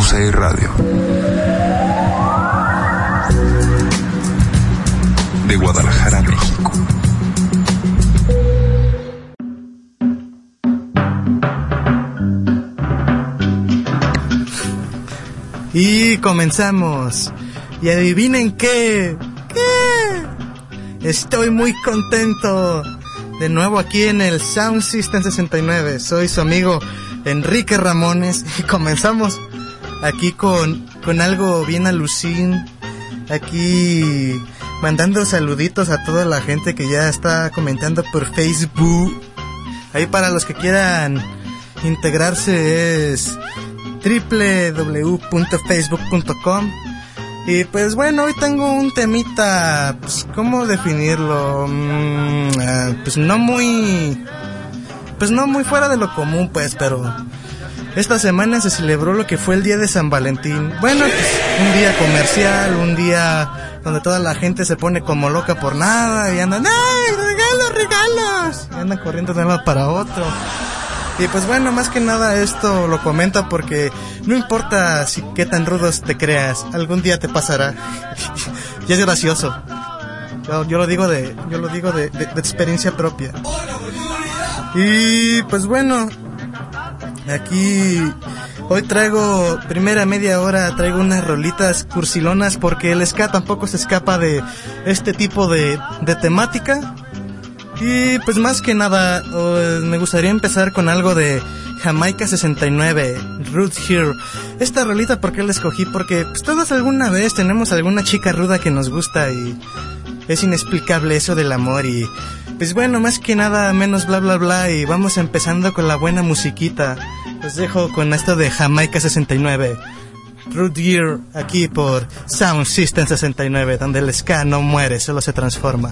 Tusa Radio. De Guadalajara, México. Y comenzamos. Y adivinen qué. Estoy muy contento. De nuevo aquí en el Sound System 69. Soy su amigo Enrique Ramones. Y comenzamos aquí con algo bien alucín. Aquí mandando saluditos a toda la gente que ya está comentando por Facebook. Ahí para los que quieran integrarse es www.facebook.com. Y pues bueno, hoy tengo un temita, pues ¿cómo definirlo? Pues no muy fuera de lo común, pues, pero esta semana se celebró lo que fue el día de San Valentín. Bueno, pues un día comercial, un día donde toda la gente se pone como loca por nada y andan, ¡ay, regalos! Y andan corriendo de un lado para otro. Y pues bueno, más que nada esto lo comento porque no importa qué tan rudos te creas, algún día te pasará. Y es gracioso. Yo lo digo de experiencia propia. Y pues bueno, aquí hoy traigo, primera media hora, traigo unas rolitas cursilonas porque el ska tampoco se escapa de este tipo de temática. Y pues más que nada, me gustaría empezar con algo de Jamaica 69, Rude Here. Esta rolita, ¿por qué la escogí? Porque pues todos alguna vez tenemos alguna chica ruda que nos gusta y es inexplicable eso del amor. Y pues bueno, más que nada, menos bla bla bla, y vamos empezando con la buena musiquita. Los dejo con esto de Jamaica 69, Rude Here, aquí por Sound System 69, donde el ska no muere, solo se transforma.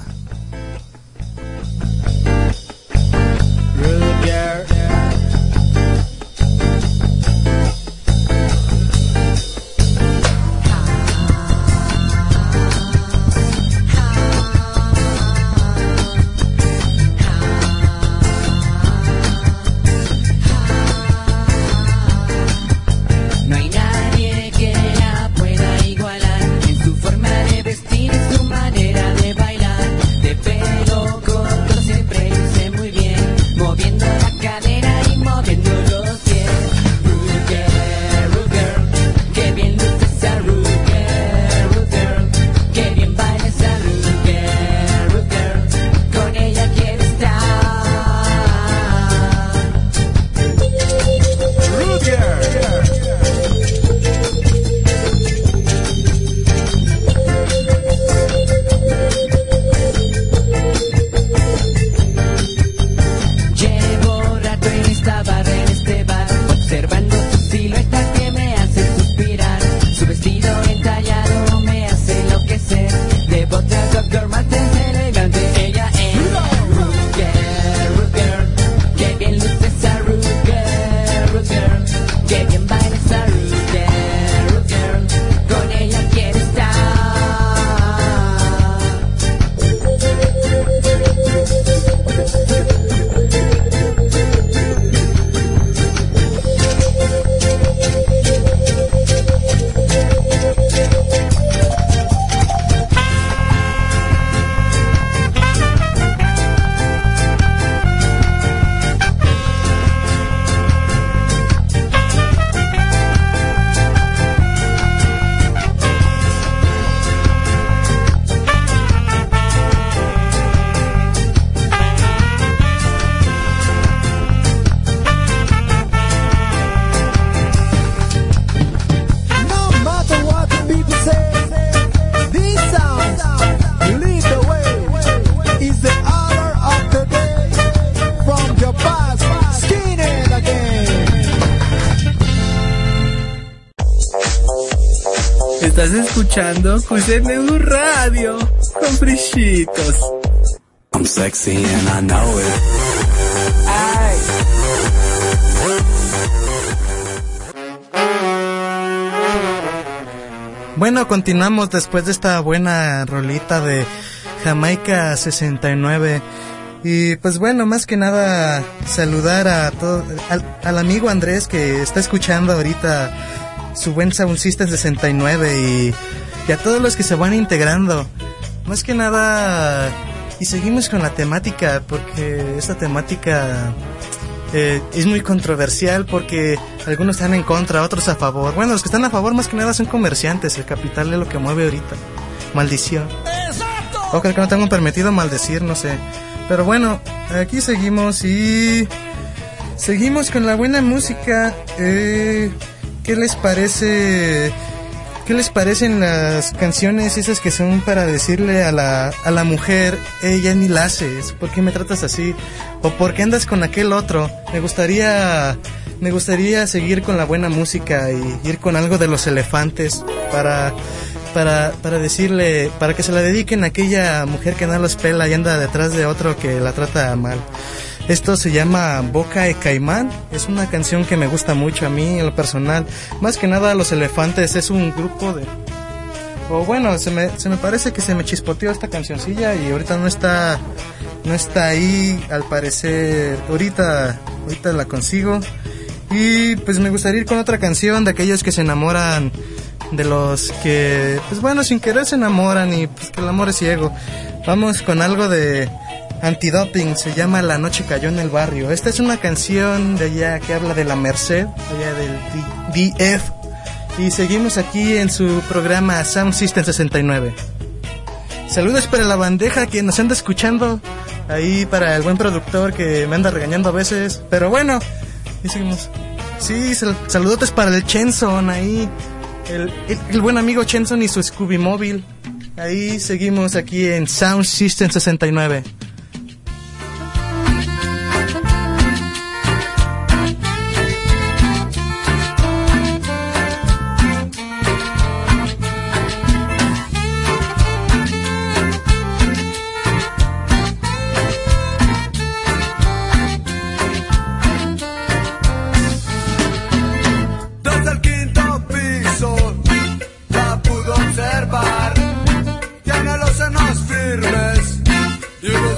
Estás escuchando QCNU Radio con Frischitos. I'm sexy and I know it. Ay. Bueno, continuamos después de esta buena rolita de Jamaica 69. Y pues bueno, más que nada saludar a todo, al amigo Andrés que está escuchando ahorita su buen Sound System 69 y a todos los que se van integrando. Más que nada, y seguimos con la temática, porque esta temática es muy controversial, porque algunos están en contra, otros a favor. Bueno, los que están a favor más que nada son comerciantes, el capital es lo que mueve ahorita. Maldición. Ojalá que no tengo permitido maldecir, no sé. Pero bueno, aquí seguimos y seguimos con la buena música. ¿Qué les parece? ¿Qué les parecen las canciones esas que son para decirle a la mujer, ella ni la haces, ¿por qué me tratas así? ¿O por qué andas con aquel otro? Me gustaría seguir con la buena música y ir con algo de Los Elefantes para decirle, para que se la dediquen a aquella mujer que no los pela y anda detrás de otro que la trata mal. Esto se llama Boca de Caimán. Es una canción que me gusta mucho a mí, en lo personal. Más que nada, Los Elefantes es un grupo de... O bueno, se me parece que se me chispoteó esta cancioncilla y ahorita no está ahí, al parecer. Ahorita la consigo. Y pues me gustaría ir con otra canción de aquellos que se enamoran, de los que, pues bueno, sin querer se enamoran y pues que el amor es ciego. Vamos con algo de Antidoping, se llama La Noche Cayó en el Barrio. Esta es una canción de allá que habla de la Merced, allá del DF. Y seguimos aquí en su programa Sound System 69. Saludos para la bandeja que nos anda escuchando. Ahí para el buen productor que me anda regañando a veces. Pero bueno, y seguimos. Sí, saludotes para el Chenson ahí. El buen amigo Chenson y su Scooby Móvil. Ahí seguimos aquí en Sound System 69. Tiene los senos firmes y los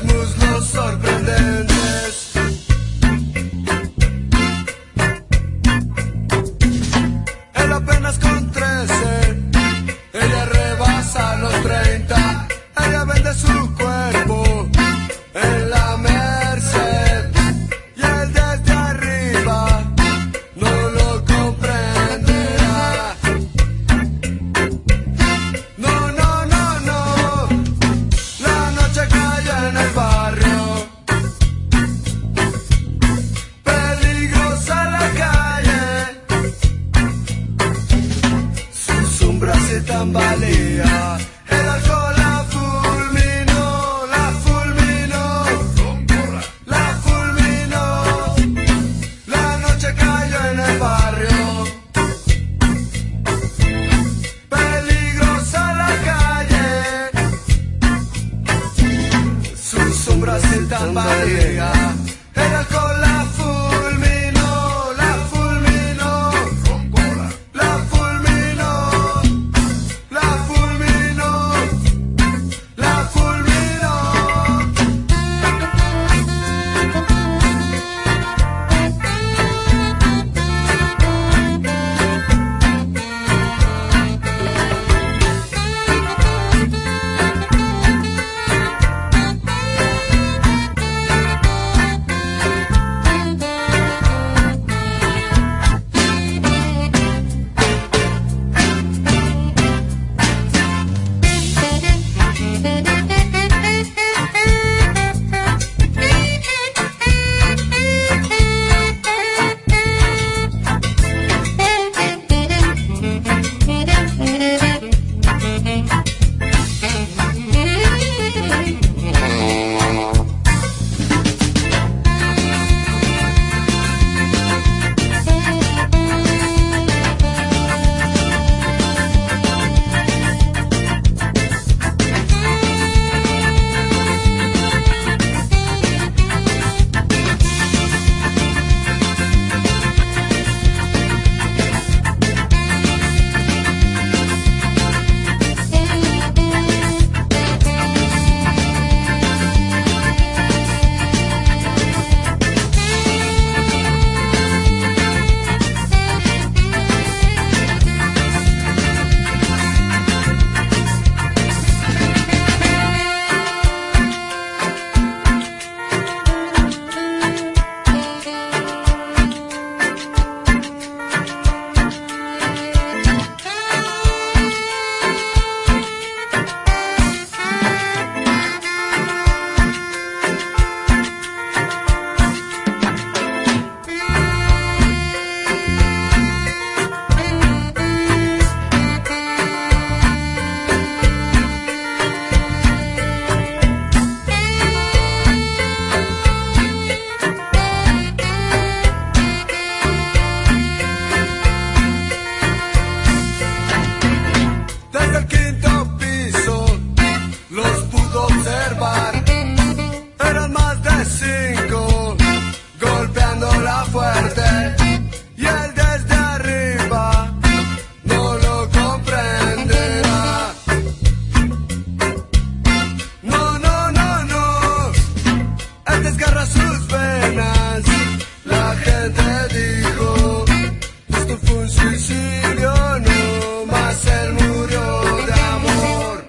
te dijo, esto fue un suicidio, no más él murió de amor.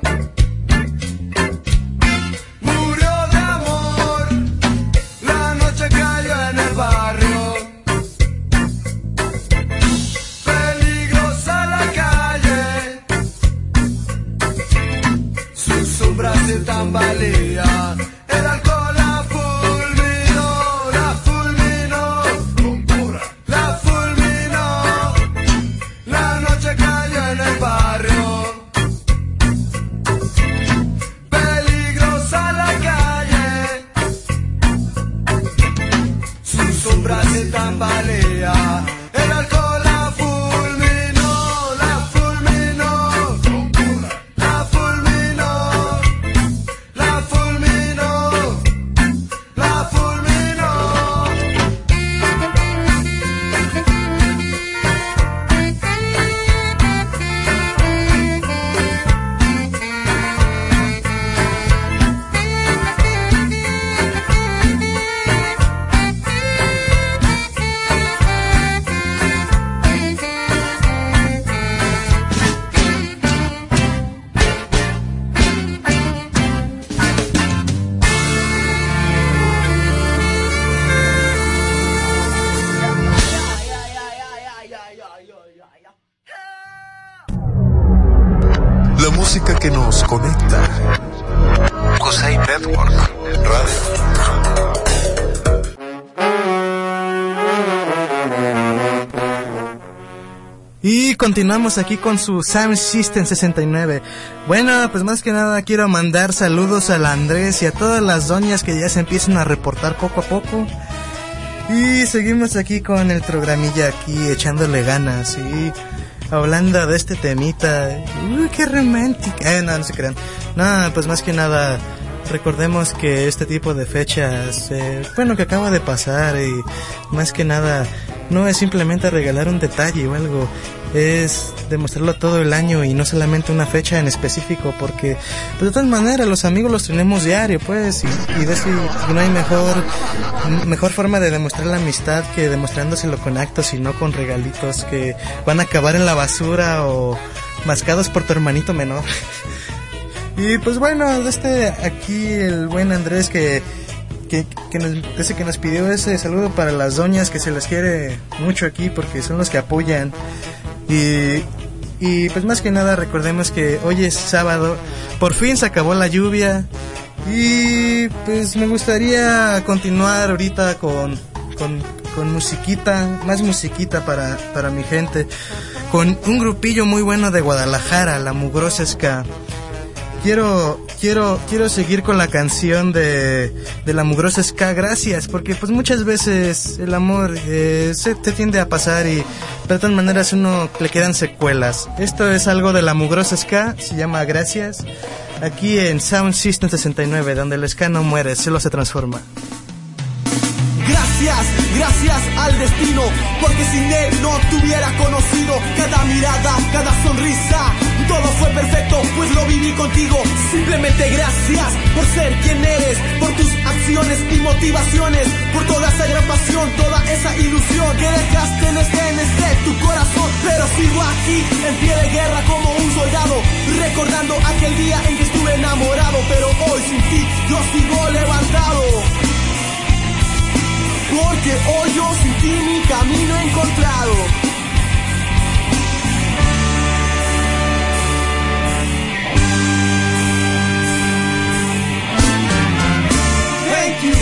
Murió de amor, la noche cayó en el barrio. Peligrosa la calle, su sombra se tambalea. El alcohol la fulminó, la fulminó, la fulminó. La noche cayó en el barrio. Peligrosa la calle, su sombra se tambalea. El alcohol la fulminó, la fulminó, la fulminó, la fulminó, la fulminó. La música que nos conecta. Cosay Network Radio. Y continuamos aquí con su Sound System 69. Bueno, pues más que nada quiero mandar saludos al Andrés y a todas las doñas que ya se empiezan a reportar poco a poco. Y seguimos aquí con el programilla, aquí echándole ganas y hablando de este temita. Uy, qué romántico. No se crean. No, pues más que nada recordemos que este tipo de fechas, bueno, que acaba de pasar, y más que nada no es simplemente regalar un detalle o algo, es demostrarlo todo el año y no solamente una fecha en específico, porque pues, de todas maneras los amigos los tenemos diario, pues, y de eso no hay mejor forma de demostrar la amistad que demostrándoselo con actos y no con regalitos que van a acabar en la basura o mascados por tu hermanito menor. Y pues bueno, aquí el buen Andrés que nos pidió ese saludo para las doñas, que se les quiere mucho aquí porque son los que apoyan. Y pues más que nada recordemos que hoy es sábado, por fin se acabó la lluvia, y pues me gustaría continuar ahorita con musiquita, más musiquita para mi gente, con un grupillo muy bueno de Guadalajara, La Mugrosa Ska. Quiero seguir con la canción de La Mugrosa Ska, Gracias, porque pues muchas veces el amor se tiende a pasar y de todas maneras uno le quedan secuelas. Esto es algo de La Mugrosa Ska, se llama Gracias, aquí en Sound System 69, donde el ska no muere, solo se transforma. Gracias al destino, porque sin él no te hubiera conocido. Cada mirada, cada sonrisa, todo fue perfecto, pues lo viví contigo. Simplemente gracias por ser quien eres, por tus acciones y motivaciones, por toda esa gran pasión, toda esa ilusión que dejaste en este tu corazón. Pero sigo aquí, en pie de guerra como un soldado, recordando aquel día en que estuve enamorado. Pero hoy sin ti yo sigo levantado, porque hoy yo sin ti mi camino he encontrado. Thank you.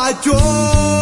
yo.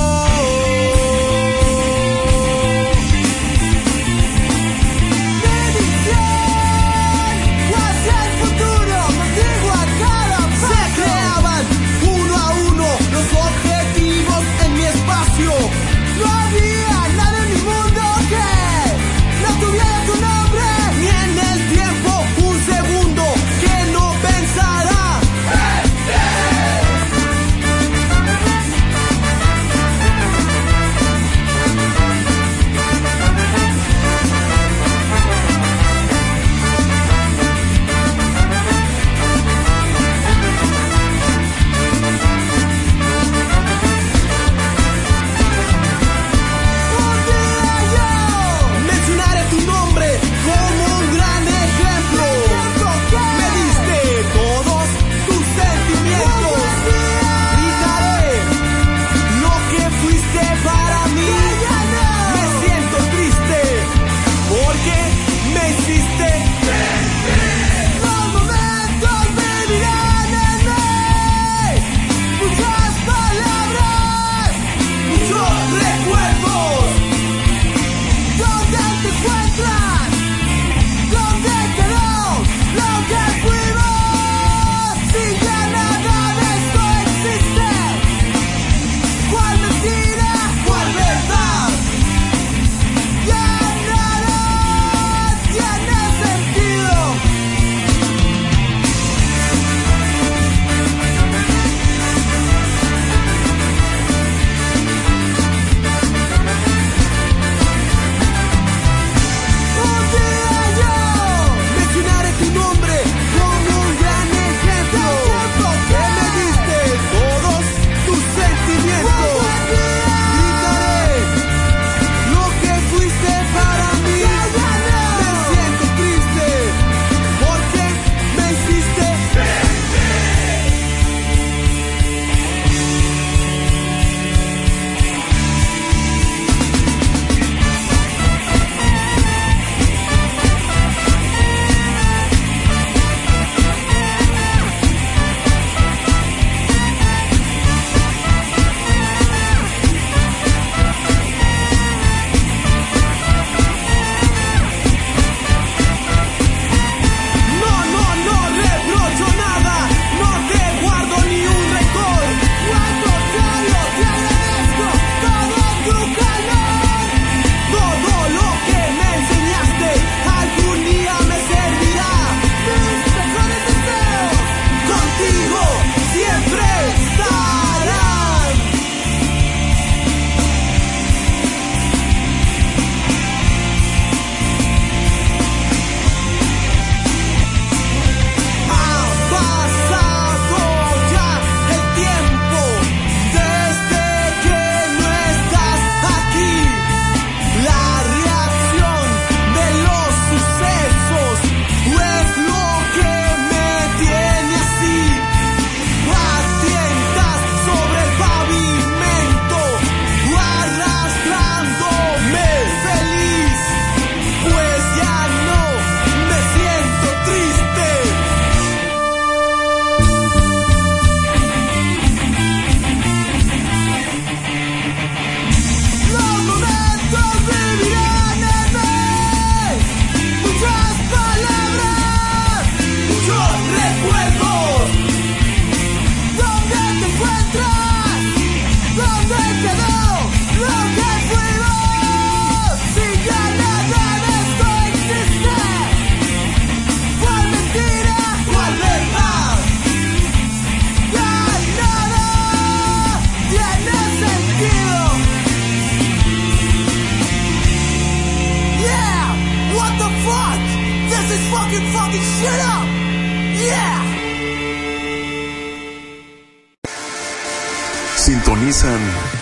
Sintonizan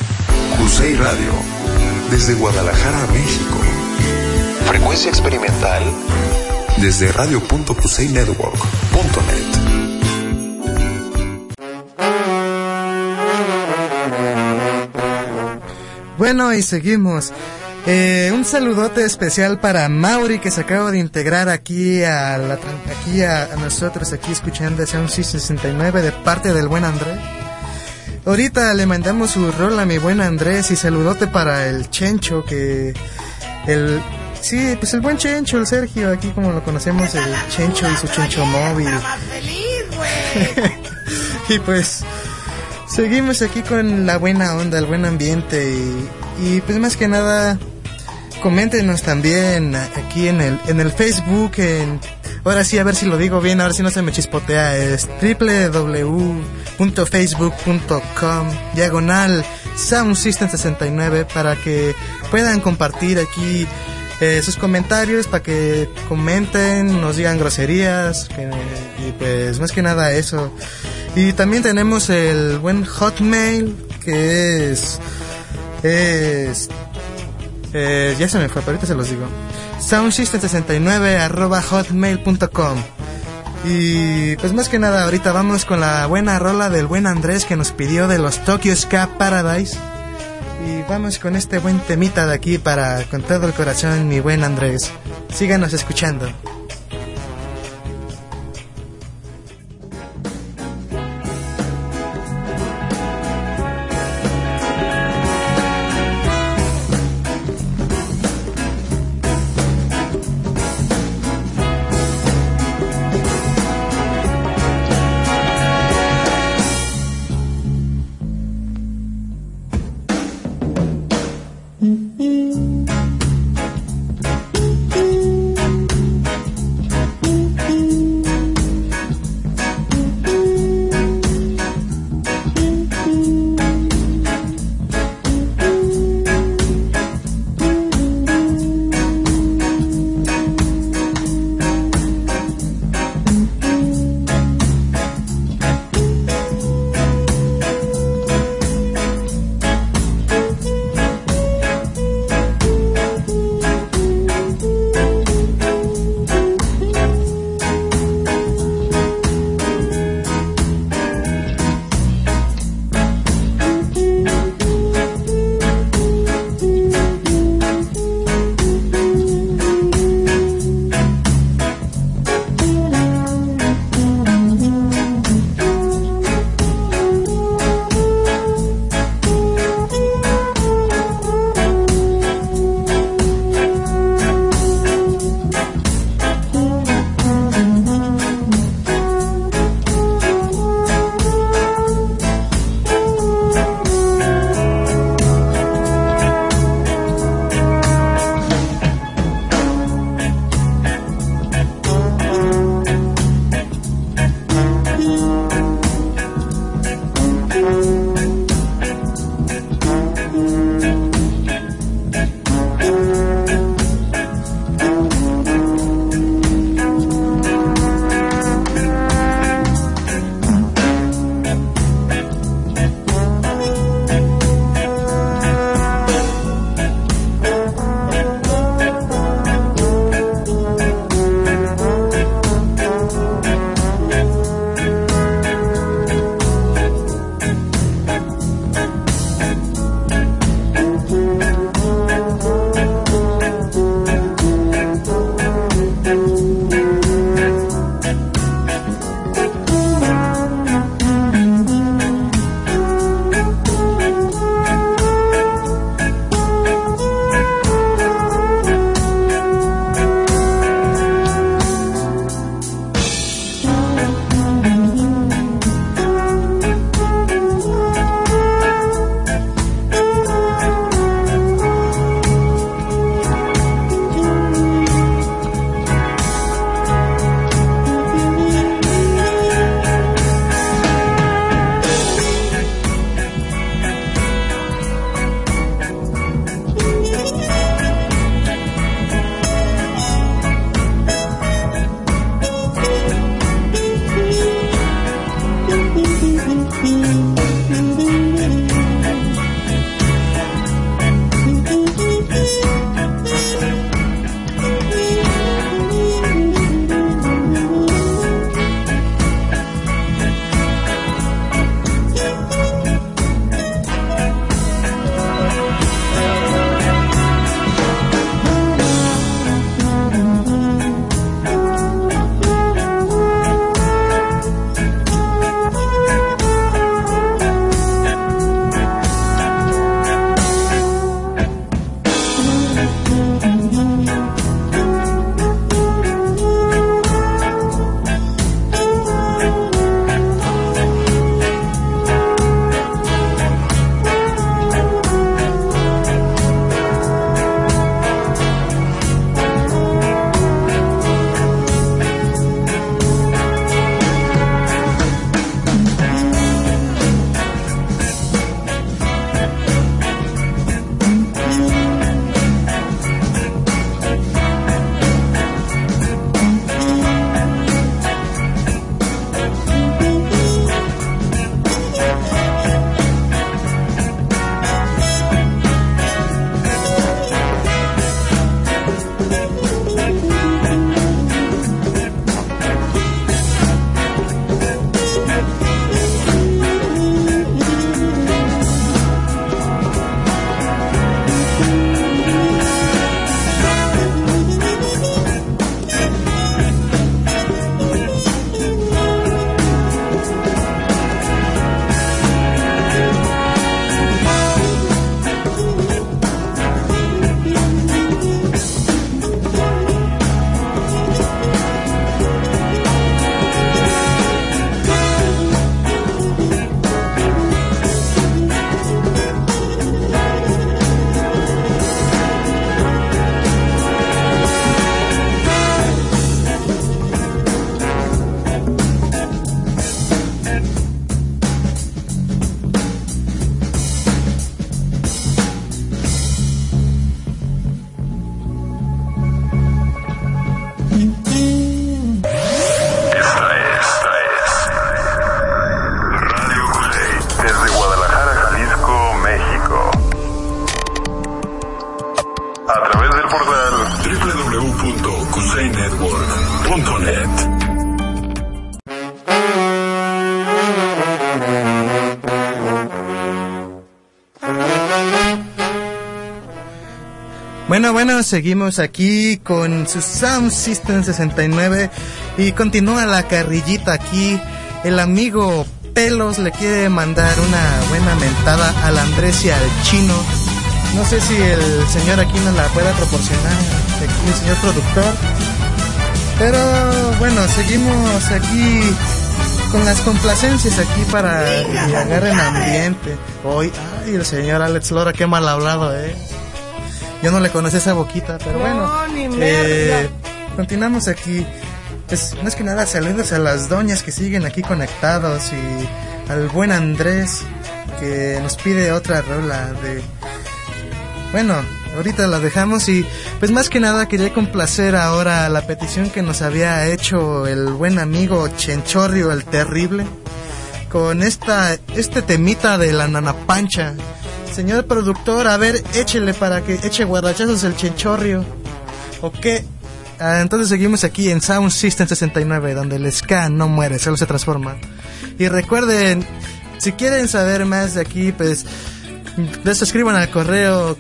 Cusey Radio desde Guadalajara, México. Frecuencia experimental desde radio.cuseynetwork.net. Bueno, y seguimos. Un saludote especial para Mauri, que se acaba de integrar aquí a nosotros, aquí escuchando ese 1169 de parte del buen Andrés. ahorita le mandamos su rol a mi buen Andrés y saludote para el Chencho, que sí, pues el buen Chencho, el Sergio, aquí como lo conocemos, el Chencho y su Chencho móvil. Y pues seguimos aquí con la buena onda, el buen ambiente y pues más que nada coméntenos también aquí en el Facebook, ahora sí, a ver si lo digo bien, ahora sí no se me chispotea, es www.facebook.com/SoundSystem69 para que puedan compartir aquí sus comentarios, para que comenten, nos digan groserías, y pues más que nada eso. Y también tenemos el buen Hotmail, que es ya se me fue, pero ahorita se los digo. soundsystem69@hotmail.com. Y pues más que nada ahorita vamos con la buena rola del buen Andrés que nos pidió de los Tokyo Ska Paradise. Y vamos con este buen temita de aquí con todo el corazón, mi buen Andrés. Síganos escuchando. QCNetwork.net. Bueno, seguimos aquí con su Sound System 69 y continúa la carrillita aquí. El amigo Pelos le quiere mandar una buena mentada al Andrés y al Chino. No sé si el señor aquí nos la pueda proporcionar, el señor productor. Pero bueno, seguimos aquí con las complacencias aquí para que agarren ambiente. Hoy, ay, el señor Alex Lora, qué mal hablado, Yo no le conocí esa boquita, pero bueno. Continuamos aquí. Pues más que nada saludos a las doñas que siguen aquí conectados y al buen Andrés que nos pide otra rola de... Bueno, ahorita la dejamos y pues más que nada quería complacer ahora la petición que nos había hecho el buen amigo Chenchorrio el Terrible con este temita de la Nanapancha. Señor productor, a ver, échele para que eche guarachazos el Chenchorrio. ¿O qué? Entonces seguimos aquí en Sound System 69, donde el ska no muere, solo se transforma. Y recuerden, si quieren saber más de aquí, pues escriban al correo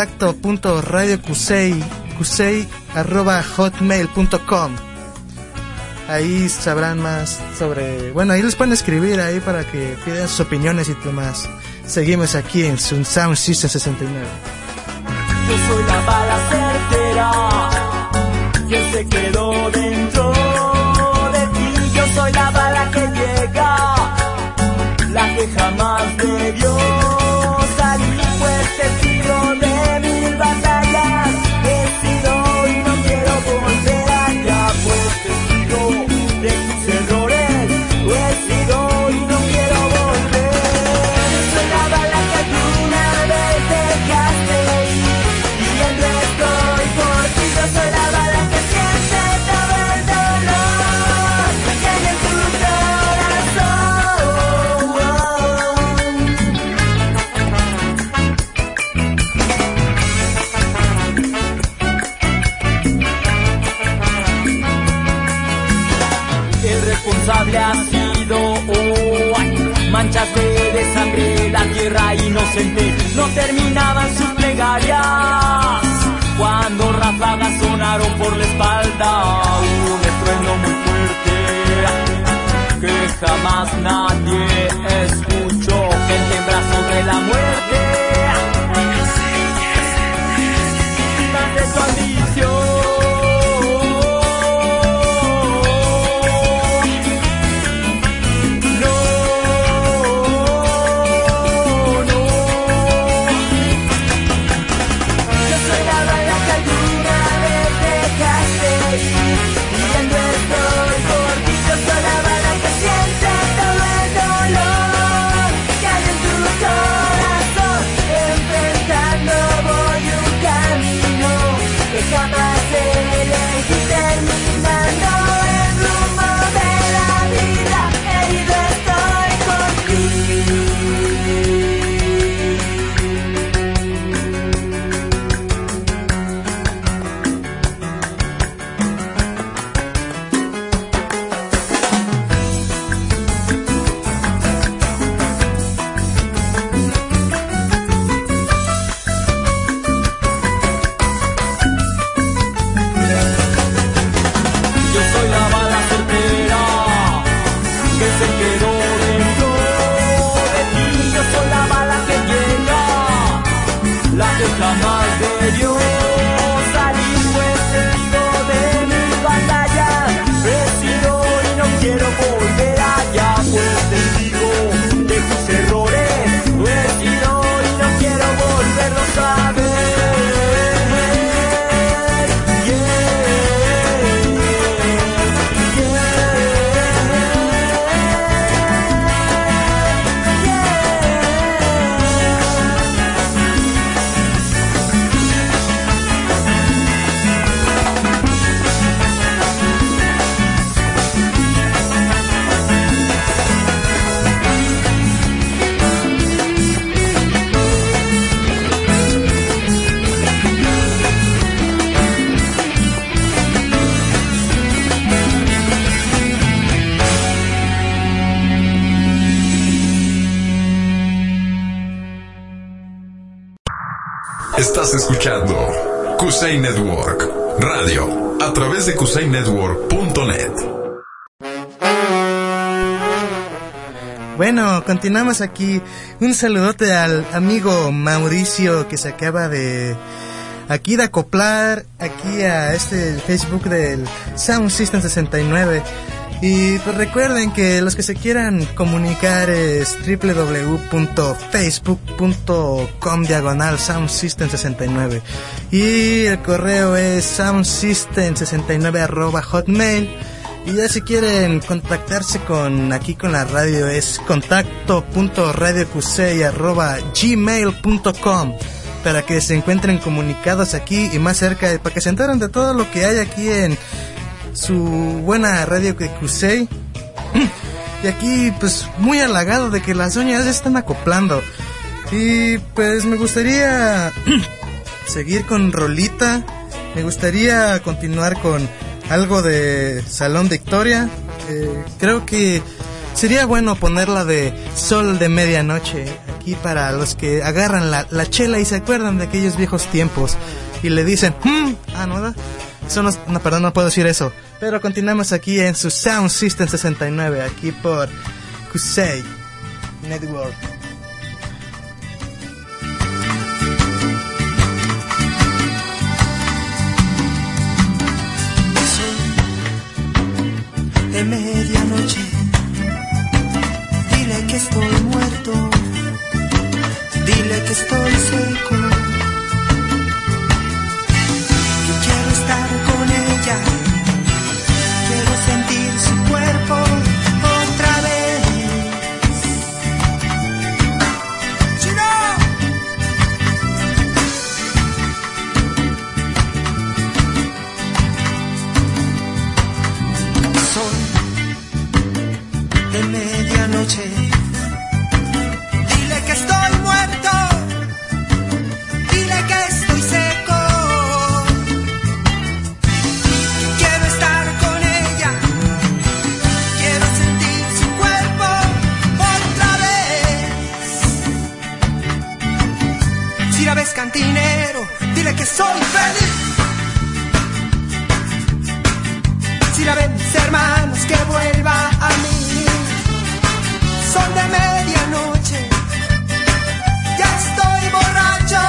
contacto.radiocusey@hotmail.com. Ahí sabrán más sobre... Bueno, ahí les pueden escribir ahí para que pidan sus opiniones y demás. Seguimos aquí en Sound System 69. Yo soy la bala certera que se quedó dentro de ti. Yo soy la bala que llega, la que jamás debió salir, pues testigo de mil batallas he sido y no quiero volver allá, pues testigo de tus errores he sido y no quiero volver. Soy la bala que alguna vez dejaste y el resto y por ti. Yo soy la bala que siente todo el dolor que hay en tu corazón. El responsable ha sido manchas de sangre, la tierra inocente no terminaban sus plegarias. Cuando ráfagas sonaron por la espalda, un estruendo muy fuerte que jamás nadie escuchó, que tembla sobre la muerte. Más de su ambición. Jamás debió salir, pues testigo de mis batallas he sido y no quiero volver allá, pues testigo de tus errores he sido y no quiero volverlo a ver. Estás escuchando Kusei Network Radio a través de kusainetwork.net. Bueno, continuamos aquí. Un saludote al amigo Mauricio que se acaba de acoplar aquí a este Facebook del Sound System 69. Y pues recuerden que los que se quieran comunicar es www.facebook.com/soundsystem69 y el correo es soundsystem69@hotmail. Y ya si quieren contactarse con la radio es contacto.radiokusei@gmail.com para que se encuentren comunicados aquí y más cerca, para que se enteren de todo lo que hay aquí en su buena radio de Kusei. Y aquí pues muy halagado de que las doñas ya están acoplando. Y pues me gustaría seguir con rolita. Me gustaría continuar con algo de Salón Victoria. Creo que sería bueno ponerla de Sol de Medianoche aquí para los que agarran la chela y se acuerdan de aquellos viejos tiempos y le dicen ¿no? Perdón, no puedo decir eso. Pero continuamos aquí en su Sound System 69, aquí por Kusei Network. De medianoche, dile que estoy muerto, dile que estoy seco, que quiero estar con ella, quiero sentir su cuerpo otra vez. ¡Chino! De medianoche, dile que estoy muerto, dile que estoy seco, quiero estar con ella, quiero sentir su cuerpo otra vez. Si la ves cantinero, dile que soy feliz. Si la ven hermanos, que vuelva a mí. Son de medianoche, ya estoy borracho,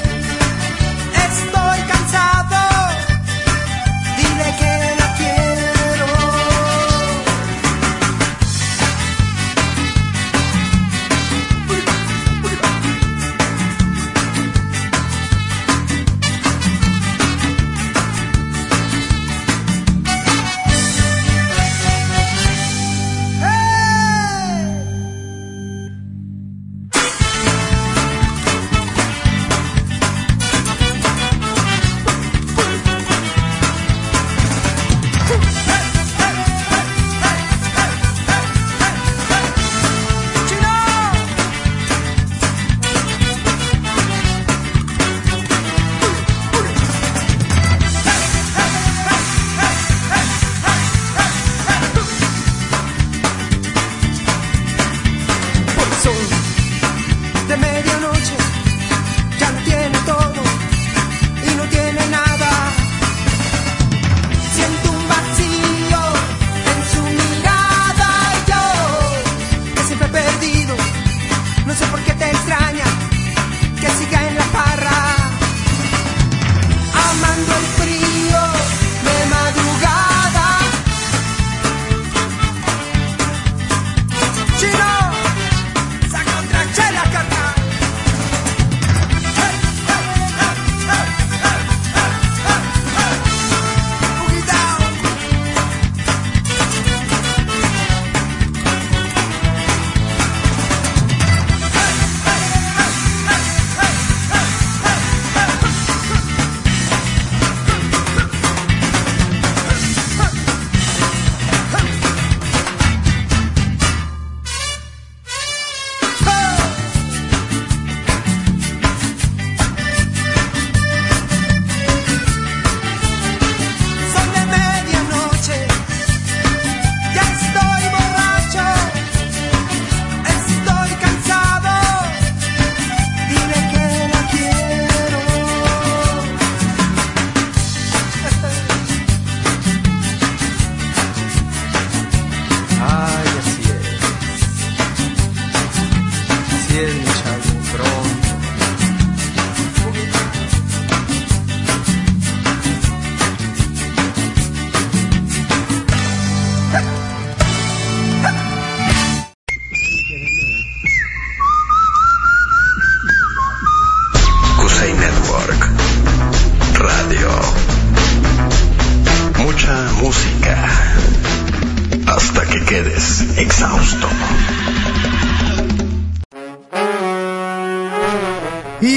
estoy cansado, dile que la quiero.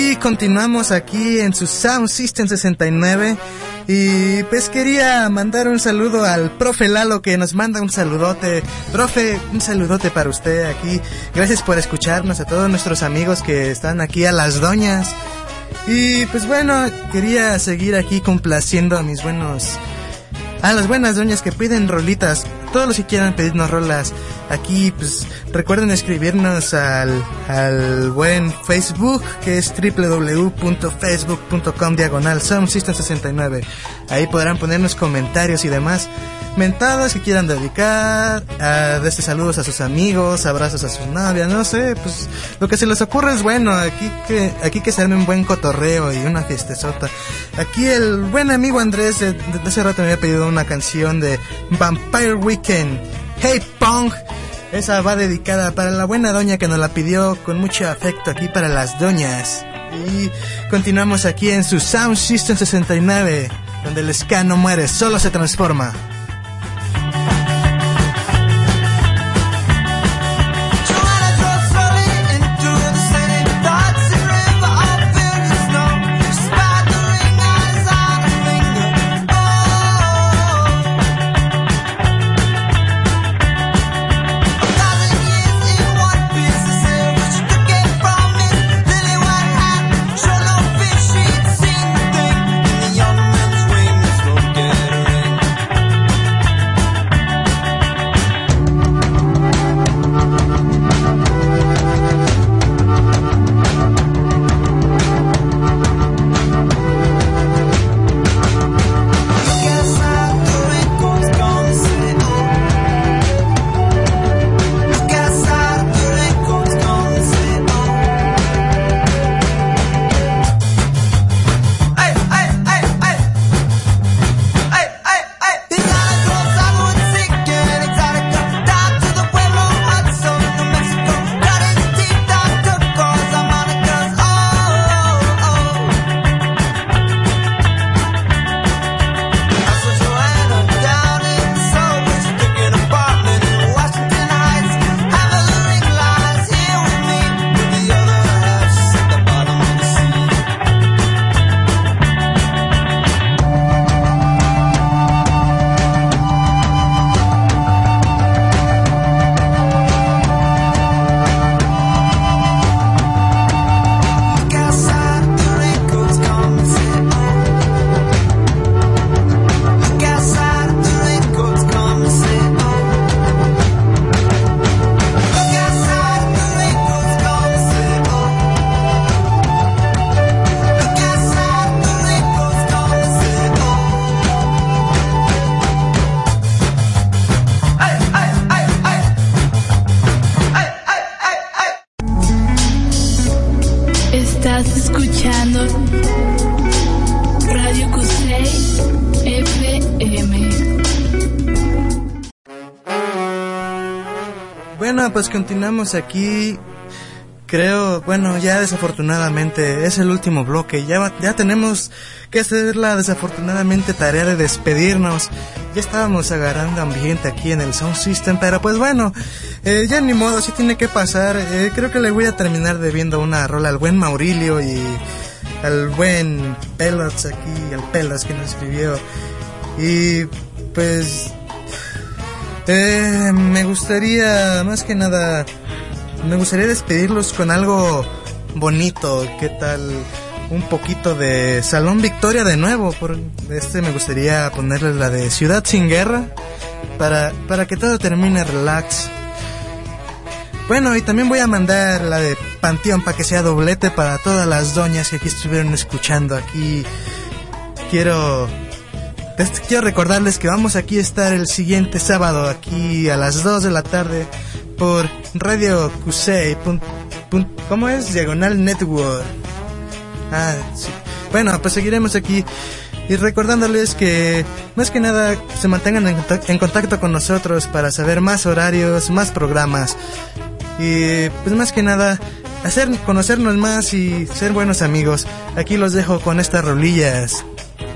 Y continuamos aquí en su Sound System 69. Y pues quería mandar un saludo al profe Lalo, que nos manda un saludote. Profe, un saludote para usted aquí. Gracias por escucharnos, a todos nuestros amigos que están aquí, a las doñas. Y pues bueno, quería seguir aquí complaciendo a las buenas doñas que piden rolitas. Todos los que quieran pedirnos rolas aquí, pues recuerden escribirnos al buen Facebook, que es www.facebook.com/SoundSystem69. Ahí podrán ponernos comentarios y demás mentadas que quieran dedicar, desde saludos a sus amigos, abrazos a sus novias, no sé, pues lo que se les ocurre es bueno. Aquí que se arme un buen cotorreo y una fiestezota. Aquí el buen amigo Andrés de hace rato me había pedido una canción de Vampire Weekend, Hey Punk. Esa va dedicada para la buena doña que nos la pidió con mucho afecto, aquí para las doñas. Y continuamos aquí en su Sound System 69, donde el ska no muere, solo se transforma. Pues continuamos aquí. Creo, bueno, ya desafortunadamente es el último bloque. Ya tenemos que hacer la desafortunadamente tarea de despedirnos. Ya estábamos agarrando ambiente aquí en el Sound System, pero pues bueno, ya ni modo, así tiene que pasar. Creo que le voy a terminar debiendo una rola al buen Maurilio y al buen Pelots aquí, al Pelots que nos escribió. Y pues me gustaría, más que nada, despedirlos con algo bonito. ¿Qué tal? Un poquito de Salón Victoria de nuevo. Me gustaría ponerles la de Ciudad Sin Guerra para que todo termine relax. Bueno, y también voy a mandar la de Panteón para que sea doblete para todas las doñas que aquí estuvieron escuchando aquí. Quiero recordarles que vamos aquí a estar el siguiente sábado aquí a las 2 de la tarde por Radio Cusey. ¿Cómo es? Diagonal Network. Sí. Bueno, pues seguiremos aquí y recordándoles que más que nada se mantengan en contacto con nosotros para saber más horarios, más programas y pues más que nada conocernos más y ser buenos amigos. Aquí los dejo con estas rolillas.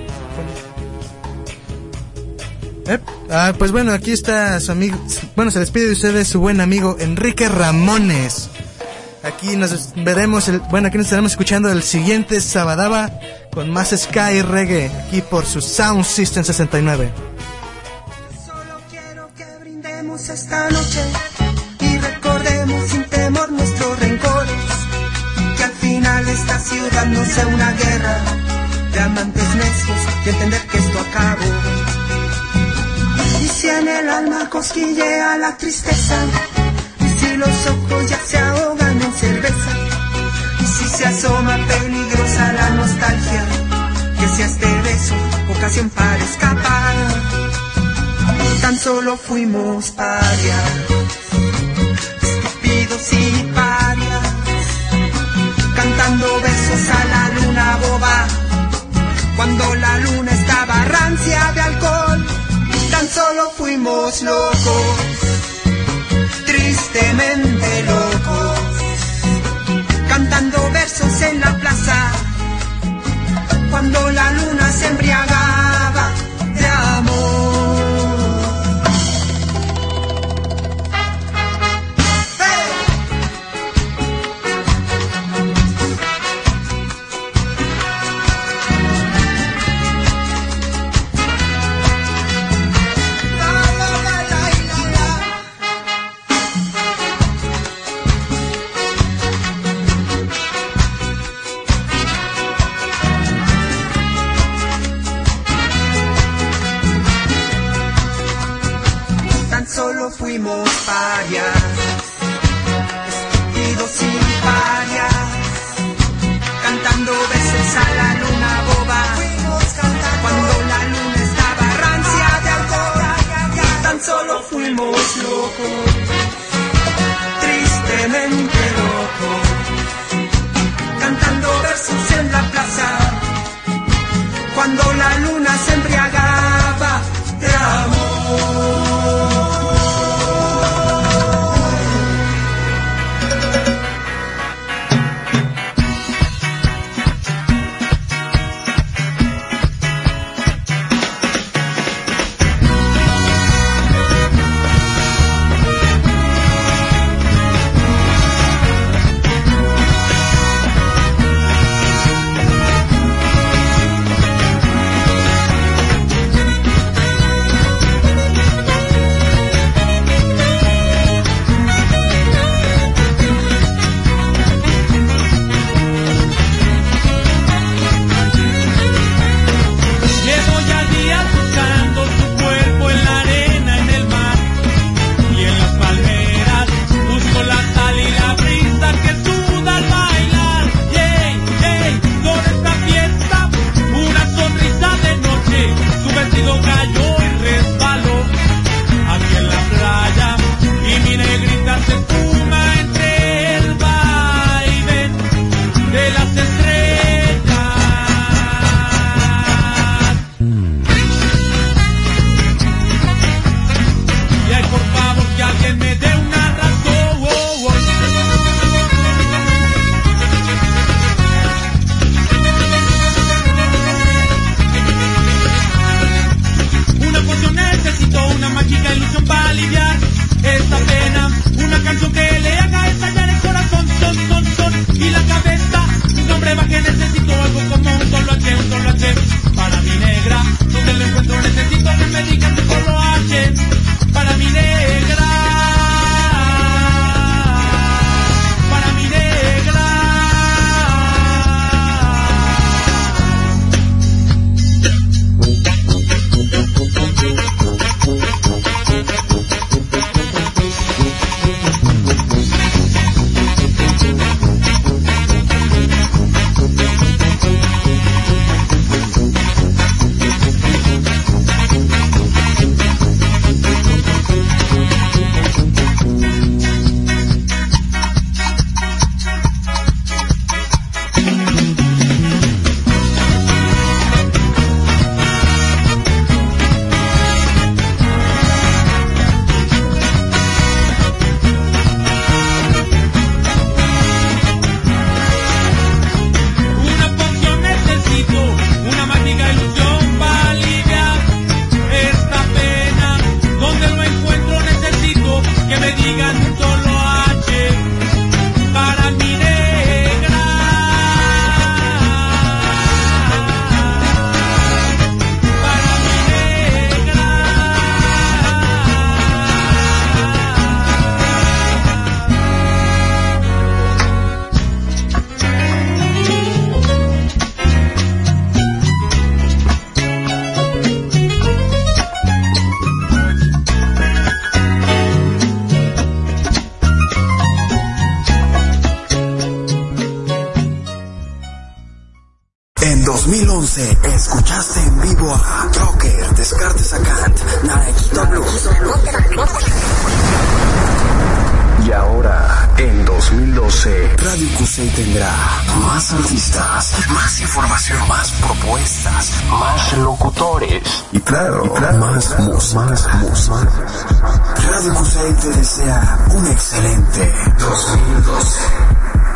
Pues bueno, aquí está su amigo. Bueno, se despide de ustedes su buen amigo Enrique Ramones. Aquí nos veremos, aquí nos estaremos escuchando el siguiente Sabadaba con más ska y reggae, aquí por su Sound System 69. Solo quiero que brindemos esta noche y recordemos sin temor nuestros rencores, que al final esta ciudad no sea una guerra de amantes necios y entender que esto acabó. Y si en el alma cosquillea la tristeza, y si los ojos ya se ahogan en cerveza, y si se asoma peligrosa la nostalgia, que sea este beso ocasión para escapar. Tan solo fuimos parias, estúpidos y parias, cantando besos a la luna boba, cuando la luna estaba rancia de alcohol. Tan solo fuimos locos, tristemente locos, cantando versos en la plaza, cuando la luna se embriagaba de amor. Solo fuimos parias, estúpidos y parias, cantando besos a la luna boba, cuando la luna estaba rancia de alcohol. Tan solo fuimos locos, tristemente locos, cantando versos en la plaza, cuando la luna se embriagaba de amor. En 2011 escuchaste en vivo a Trocker, Descartes a Kant, Naekito Blues. Y ahora, en 2012, Radio Kusei tendrá más artistas, más información, más propuestas, más locutores y claro, más música. Radio Kusei te desea un excelente 2012.